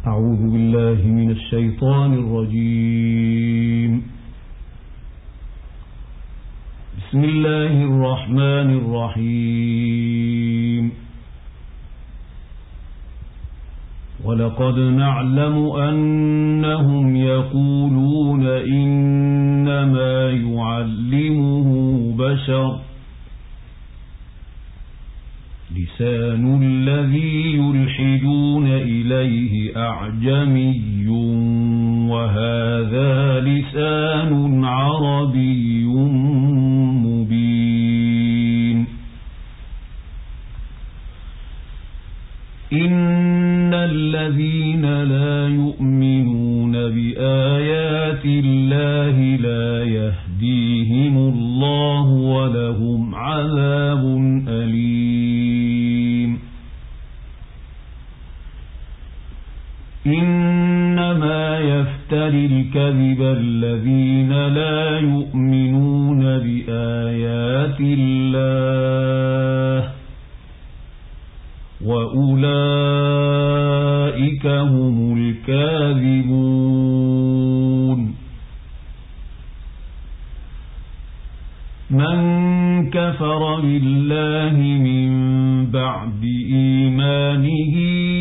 أعوذ بالله من الشيطان الرجيم. بسم الله الرحمن الرحيم. ولقد نعلم أنهم يقولون إنما يعلمه بشر لسان الذي يلحدون إليه أعجمي وهذا لسان عربي مبين. إن الذين لا يؤمنون بآيات الله لا يهديهم الله ولهم عذاب أليم. إنما يفتري الكذب الذين لا يؤمنون بآيات الله وأولئك هم الكاذبون. من كفر بالله من بعد إيمانه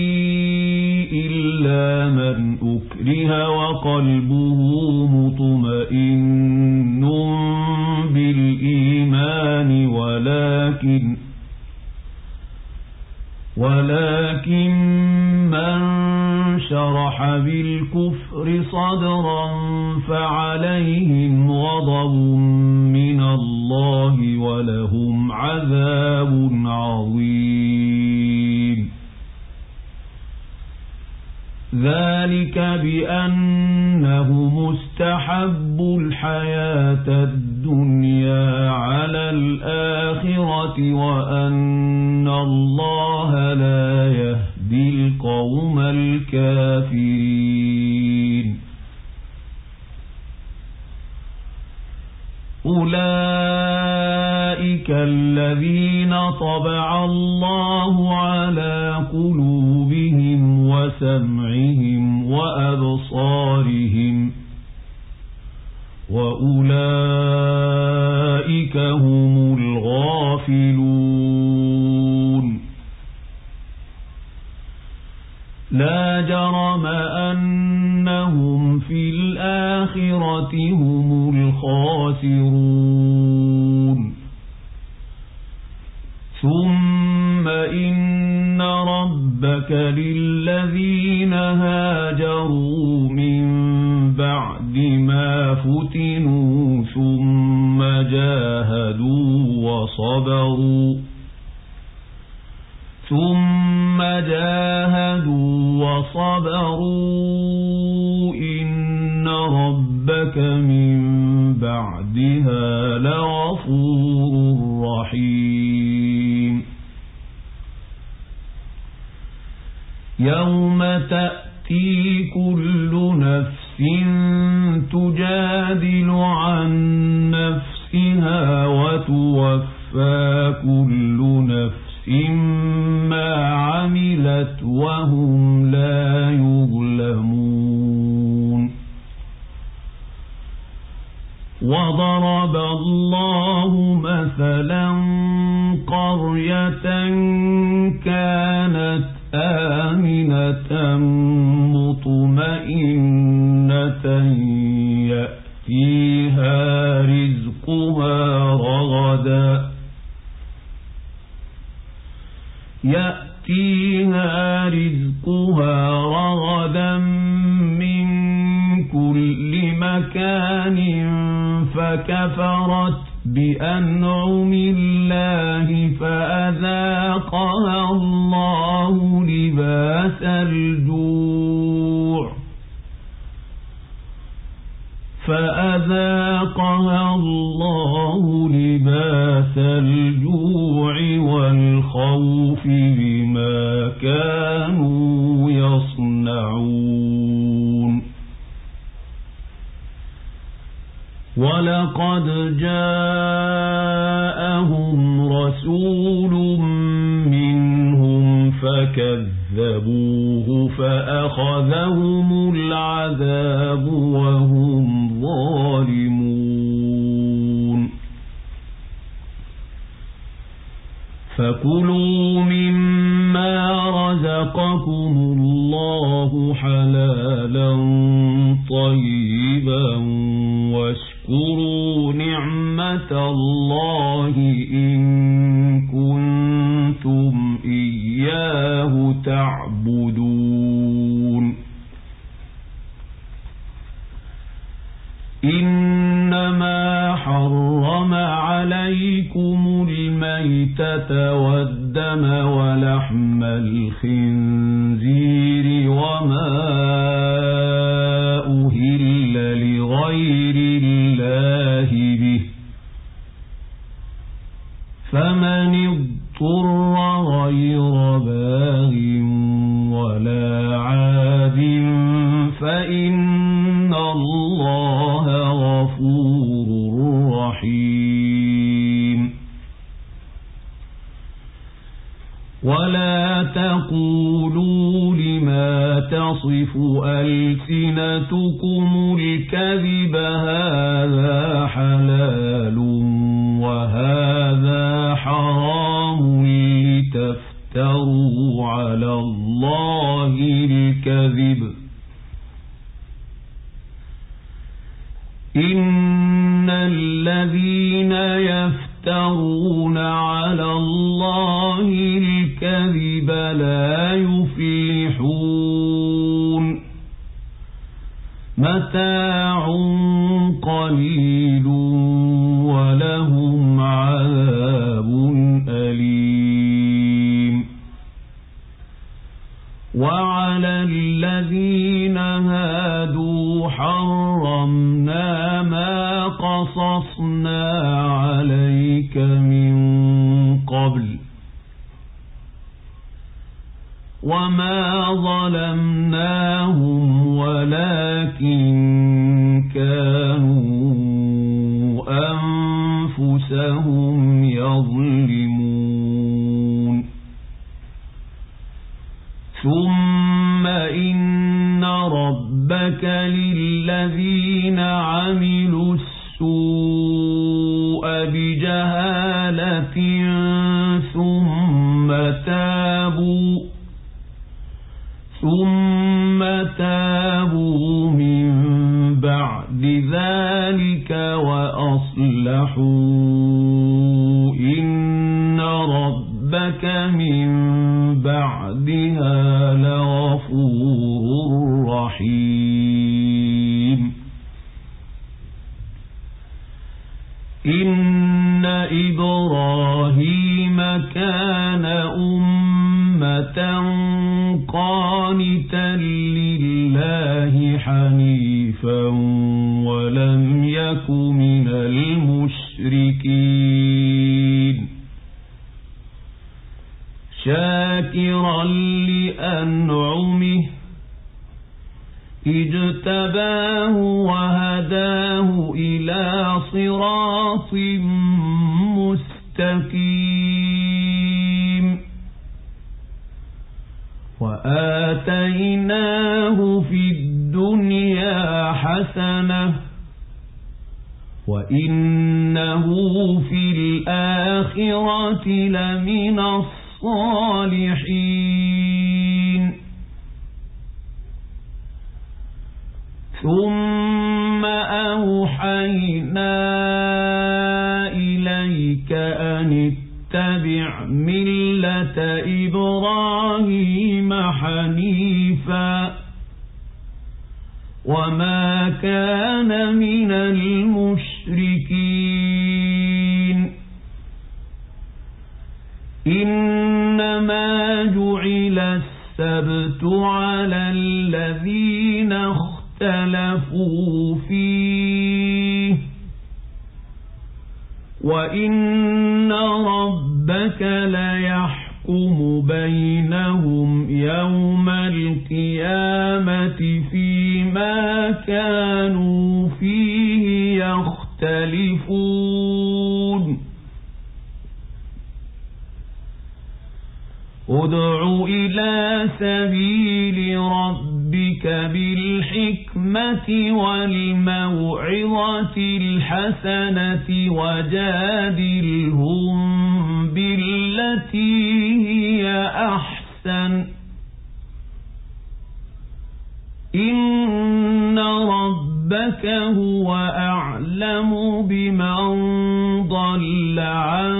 إلا من أكره وقلبه مطمئن بالإيمان ولكن من شرح بالكفر صدرا فعليهم غضب من الله ولهم عذاب عظيم. ذلك بأنه مستحب الحياة الدنيا على الآخرة وأن الله لا يهدي القوم الكافرين. أولئك الذين طبع الله على قلوبهم وسمعهم وأبصارهم وأولئك هم الغافلون. لا جرم أنهم في الآخرة هم الخاسرون. ثم إن ربك للذين هاجروا من بعد ما فتنوا ثم جاهدوا وصبروا إن ربك من بعدها لغفور رحيم. يوم تأتي كل نفس تجادل عن نفسها وتوفى كل نفس ما عملت وهم لا يظلمون. وضرب الله مثلا قرية كانت آمنة مطمئنة يأتيها رزقها رغدا من كل مكان فكفرت بأنعم الله فأذاقها الله لباس الجوع والخوف بما كانوا يصنعون. ولقد جاءهم رسول منهم فكذبوه فأخذهم العذاب وهم ظالمون فكلوا مما رزقكم الله حلالا طيبا واشكروا نعمة الله إن كنتم إياه تعبدون إنما حرم عليكم الميتة والدم ولحم الخنزير وما أهل لغير الله به فمن اضطر غير باغ ولا عاد فإن الله غفور رحيم ولا تقولوا لما تصف ألسنتكم الكذب هذا حلال وهذا حرام لتفتروا على الله الكذب إن الذين يفترون على الله الكذب لا يفلحون متاع قليل ولهم عذاب أليم وعلى الذين هادوا حرمنا ما قصصنا عليك من قبل وما ظلمناهم ولكن كانوا أنفسهم يظلمون ثم إن ربك للذين عملوا السوء بجهالة ثم تابوا من بعد ذلك وأصلحوا إن ربك من بعدها لغفور رحيم إن إبراهيم كان أمة قانتا لله حنيفا ولم يك من المشركين شاكرا لأنعمه اجتباه وهداه إلى صراط مستقيم وآتيناه في الدنيا حسنة وإنه في الآخرة لمن الصالحين ثم أوحينا إليك أن اتبع ملة إبراهيم حنيفا وما كان من المشركين إنما جعل السبت على الذين اختلفوا فيه وإن ربك ليحكم بينهم يوم القيامة فيما كانوا فيه يختلفون ادع إلى سبيل ربك بالحكمة والموعظة الحسنة وجادلهم بالتي هي أحسن إن ربك هو أعلم بمن ضل عن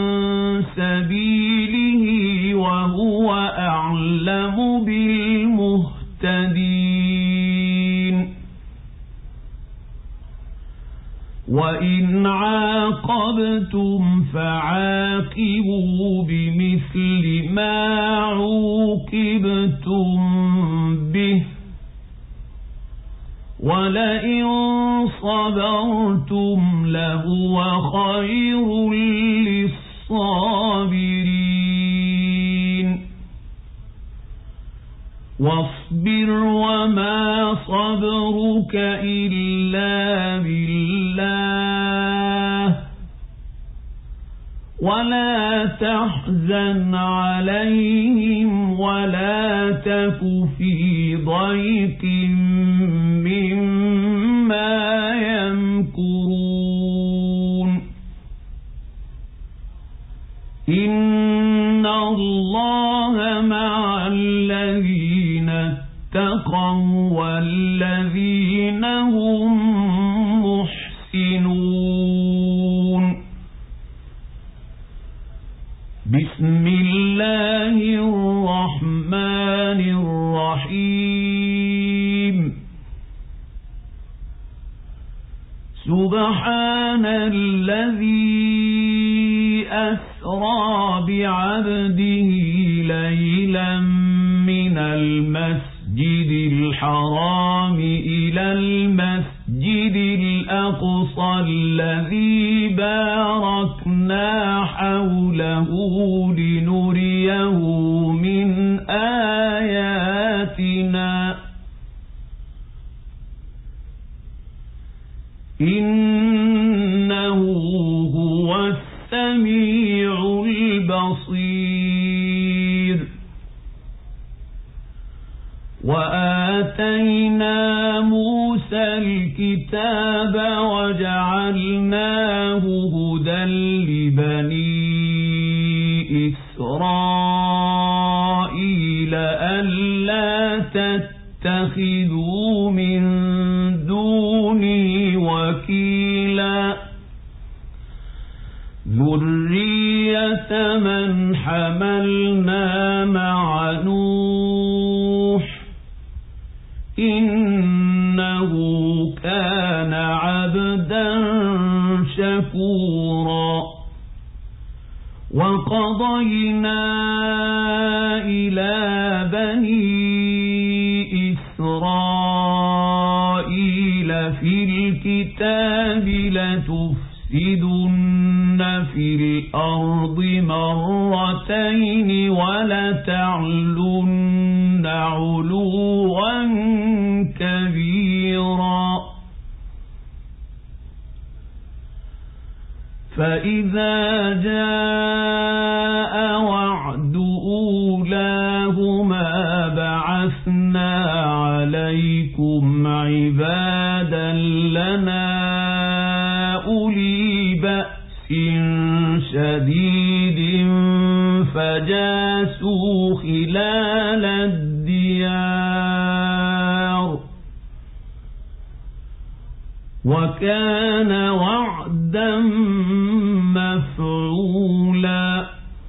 سبيله وهو أعلم بالمهتدين وإن عاقبتم فعاقبوا بمثل ما عوقبتم به ولئن صبرتم لهو خير للصابرين واصبر وما صبرك إلا بالله ولا تحزن عليهم ولا تك في ضيق مما يمكرون إن الله مع الذين اتقوا والذين هم محسنون بسم الله الرحمن الرحيم سبحان الذي أسرى بعبده ليلا من المسجد الحرام إلى المسجد الأقصى الذي باركنا حوله لنريه من آياتنا إنه هو السميع البصير وآتينا موسى الكتاب وجعلناه هدى لبني إسرائيل ألا تتخذوا من دوني وكيلا ذرية من حملنا مع نوح إنه كان عبدا شكورا وقضينا إلى بني إسرائيل في الكتاب لتفسدن في الأرض مرتين ولتعلن علوا كبيرا فإذا جاء وعد أولاهما بعثنا عليكم عبادا لنا أولي بأس شديد فجاسوا خلال الديار وكان وعدا مفعولا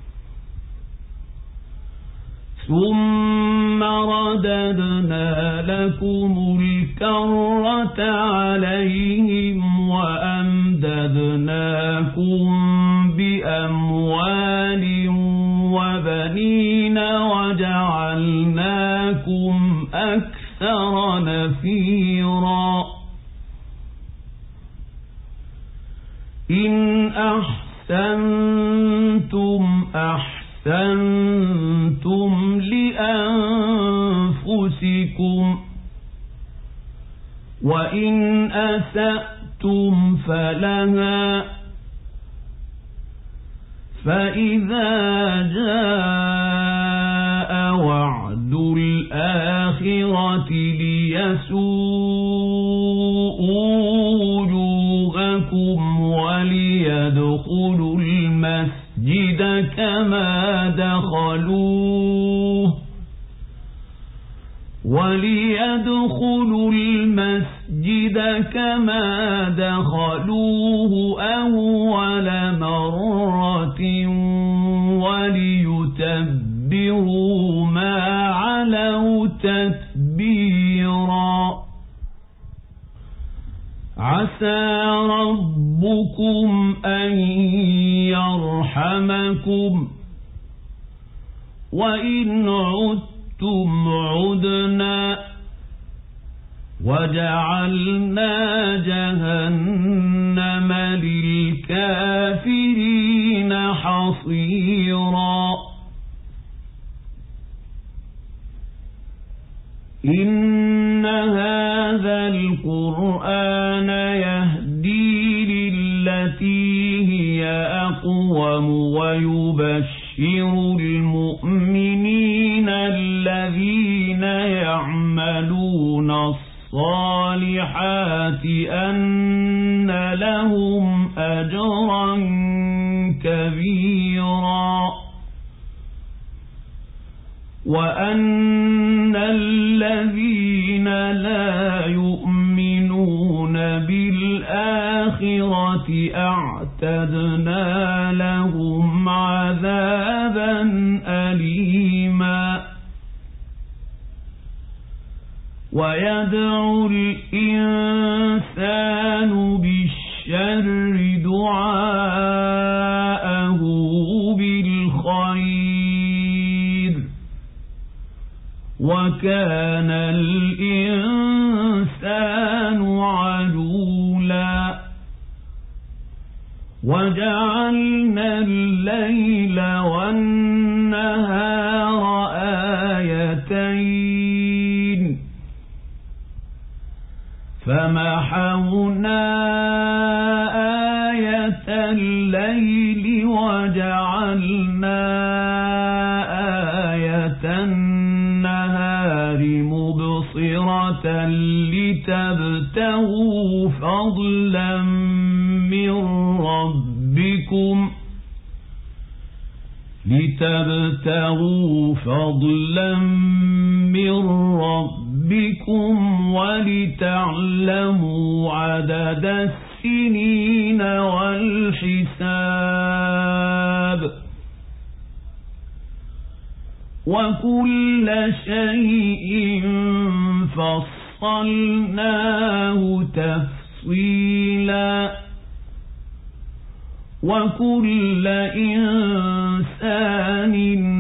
ثم رددنا لكم الكرة عليهم وأمددناكم بأموال وبنين وجعلناكم أكثر نفيرا إن أحسنتم أحسنتم لأنفسكم وإن أسأتم فلها فإذا جاء وعد الآخرة ليسوءوا وجوهكم وليدخلوا المسجد كما دخلوه أول مرة وليتبروا ما علوا تتبيرا عسى ربكم أن يرحمكم وإن عدتم عدنا وجعلنا جهنم للكافرين حصيرا إن هذا القرآن يهدي للتي هي أقوم ويبشر المؤمنين الذين يعملون الصالحات أن لهم أجرا كبيرا وأن الذين لا يؤمنون بالآخرة أعتدنا لهم عذابا أليما ويدعو الإنسان بالشر دعاءه بالخير وكان الإنسان عجولا وجعلنا الليل والنهار آيتين فمحونا آية الليل وجعلنا آية النهار مبصرة لتبتغوا فضلا من ربكم ولتعلموا عدد السنين والحساب وكل شيء فصلناه تفصيلا وكل إنسان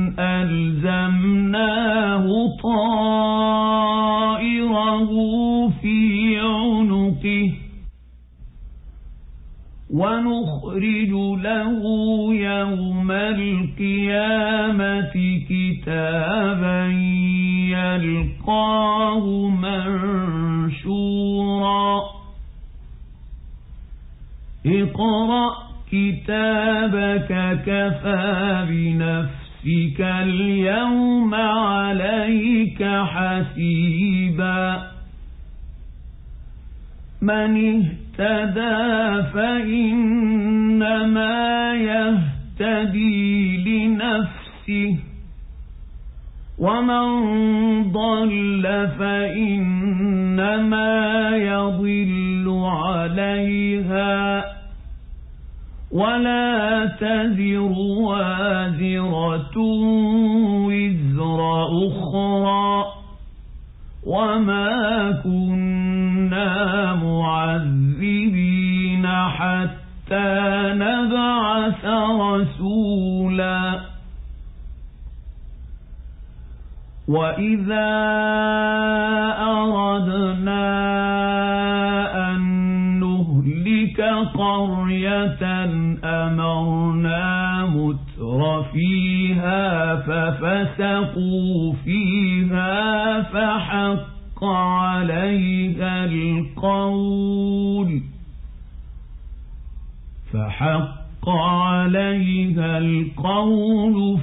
ألزمناه طائره في عنقه ونخرج له يوم القيامة كتابا يلقاه منشورا اقرأ كتابك كفى بنفسك اليوم عليك حسيبا من اهتدى فإنما يهتدي لنفسه ومن ضل فإنما يضل عليها ولا تزر وازرة وزر أخرى وما كنا معذبين حتى نبعث رسولا وإذا أردنا أن نهلك قرية أمرنا متر فيها ففسقوا فيها فحق فحق عليها القول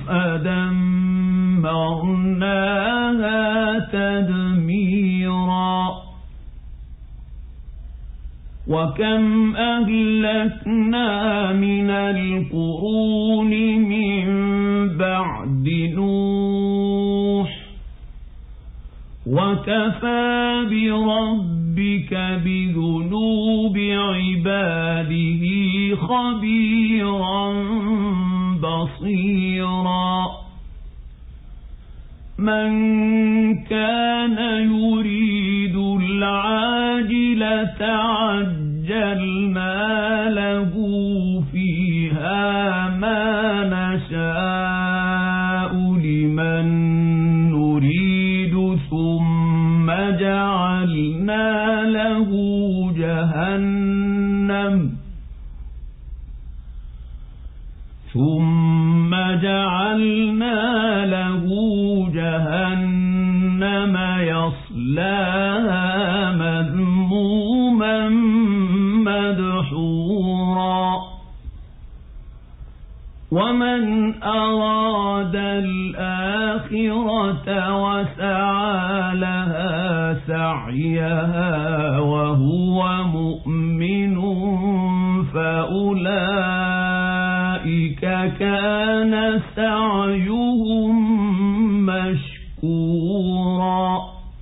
فدمرناها تدميرا وكم أهلكنا من القرون من بعد نوح وكفى بربك بذنوب عباده خبيرا بصيرا من كان يريد العاجلة عجلنا له فيها ما نشاء لمن نريد ثم جعلنا له جهنم يصلاها مذموما مدحورا ومن أراد الآخرة وسعى لها سعيها وهو مؤمن فأولئك كان سعيهم مشكورا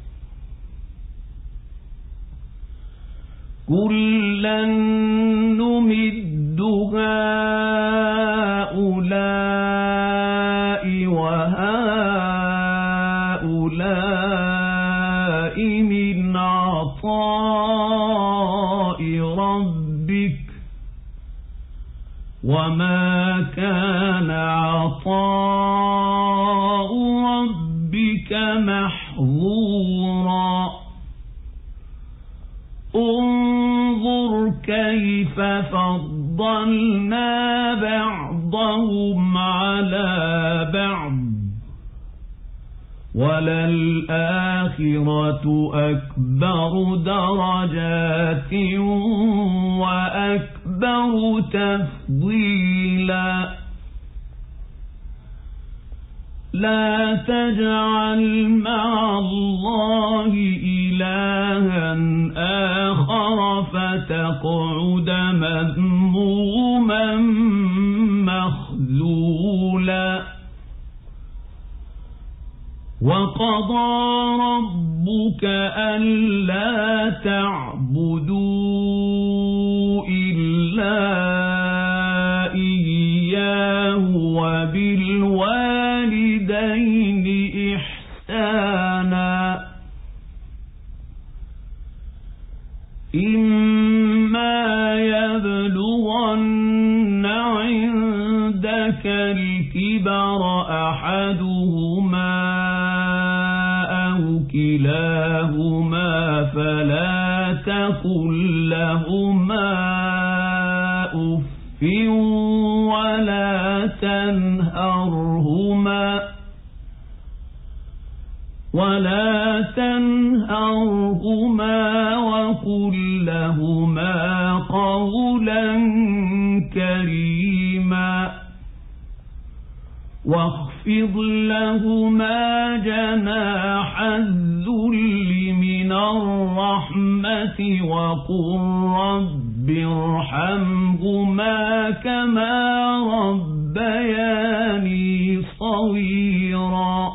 كلا نمد هؤلاء وهؤلاء من عطاء ربك وما كان عطاء ربك محظورا انظر كيف فضلنا بعضهم على بعض وللآخرة أكبر درجات وأكبر تفضيلا لا تجعل مع الله إلها آخر فتقعد مذموما مخذولا وقضى ربك ألا تعبدوا إلا إياه وبالوالدين إحسانا إما يبلغن عندك الكبر أحدهما أو كلاهما فلا تقل لهما أف ولا تنهرهما وقل لهما قولا كريما واخفض لهما جناح الذل من الرحمة وقل رب ارحمهما كما ربياني صغيرا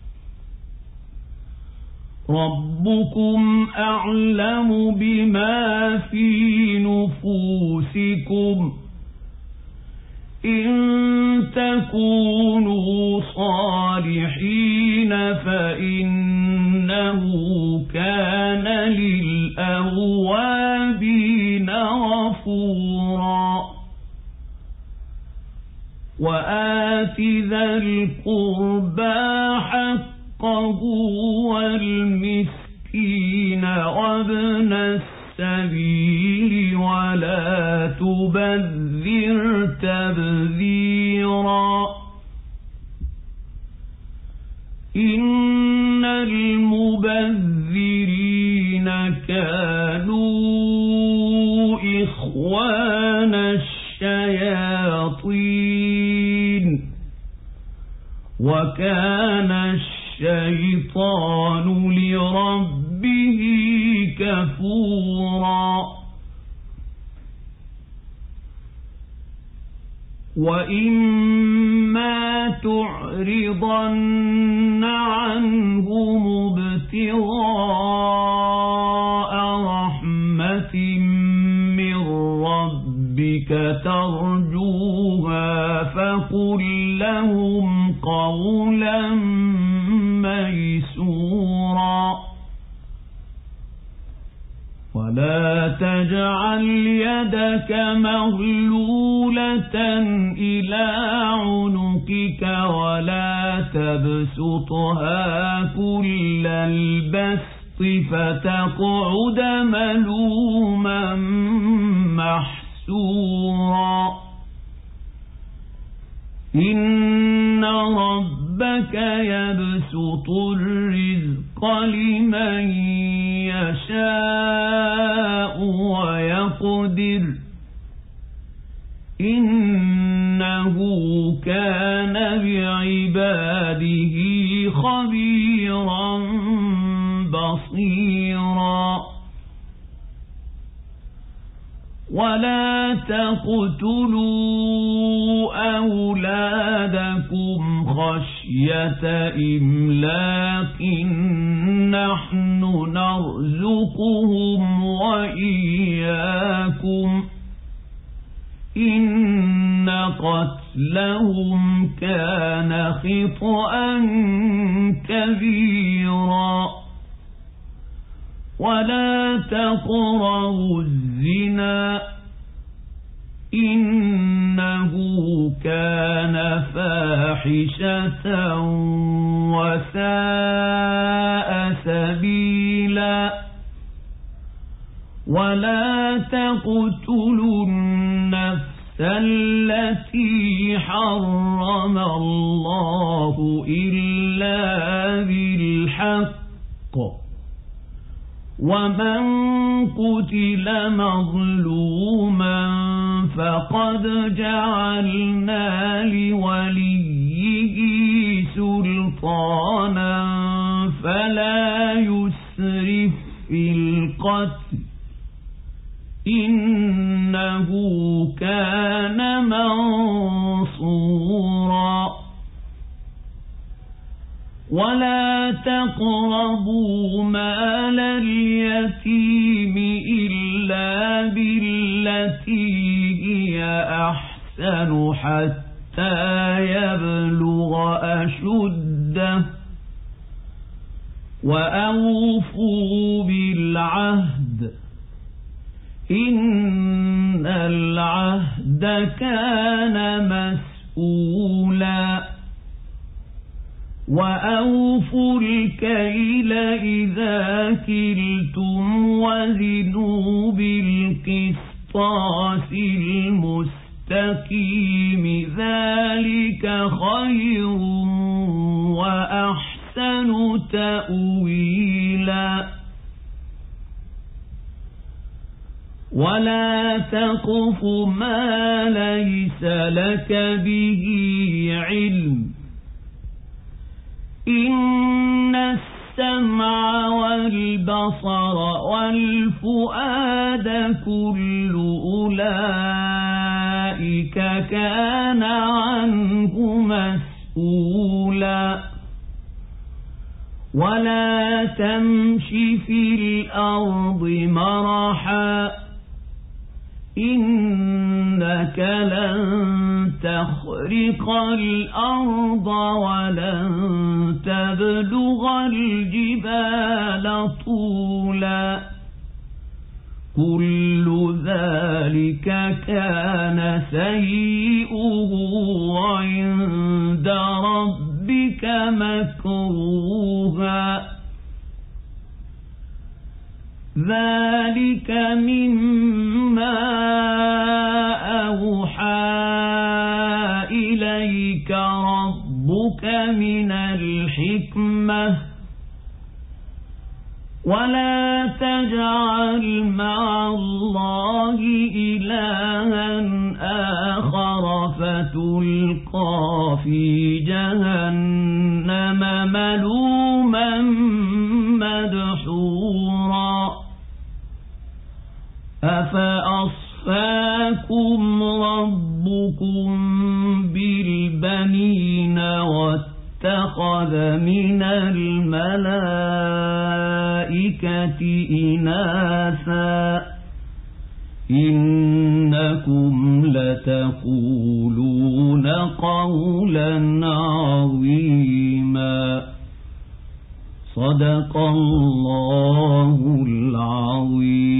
ربكم أعلم بما في نفوسكم إن تكونوا صالحين فإنه كان للأوابين غفورا وآت ذا القربى حقه والمسكين وابن السبيل ولا تبذر تبذيرا إن المبذرين كانوا إخوان الشياطين وكان الشيطان لربه كفورا وإما تعرضن عنهم ابتغاء رحمة من ربك ترجوها فقل لهم قولا ميسورا ولا تجعل يدك مغلولة إلى عنقك ولا تبسطها كل البسط فتقعد ملوما محسورا إن ربك يبسط الرزق لمن يشاء ويقدر إنه كان بعباده خبيرا بصيرا ولا تقتلوا أولادكم خشية إملاق نحن نرزقهم وإياكم إن قتلهم كان خطأ كبيرا ولا تقربوا الزنا إنه كان فاحشة وساء سبيلا ولا تقتلوا النفس التي حرم الله إلا بالحق ومن قتل مظلوما فقد جعلنا لوليه سلطانا فلا يسرف في القتل إنه كان منصورا ولا تقربوا مال اليتيم إلا بالتي هي أحسن حتى يبلغ أشده وأوفوا بالعهد إن العهد كان مسؤولا وأوفوا الكيل إذا كلتم وزنوا بالقسطاس المستقيم ذلك خير وأحسن تأويلا ولا تقف ما ليس لك به علم إن السمع والبصر والفؤاد كل أولئك كان عنه مسؤولا ولا تمش في الأرض مرحا إنك لن تخرق الأرض ولن تبلغ الجبال طولا كل ذلك كان سيئه عند ربك مكروها ذلك مما أوحى إليك ربك من الحكمة ولا تجعل مع الله إلها آخر فتلقى في جهنم ملوما مدحورا أفأصفاكم ربكم بالبنين واتخذ من الملائكة إناثا إنكم لتقولون قولا عظيما صدق الله العظيم.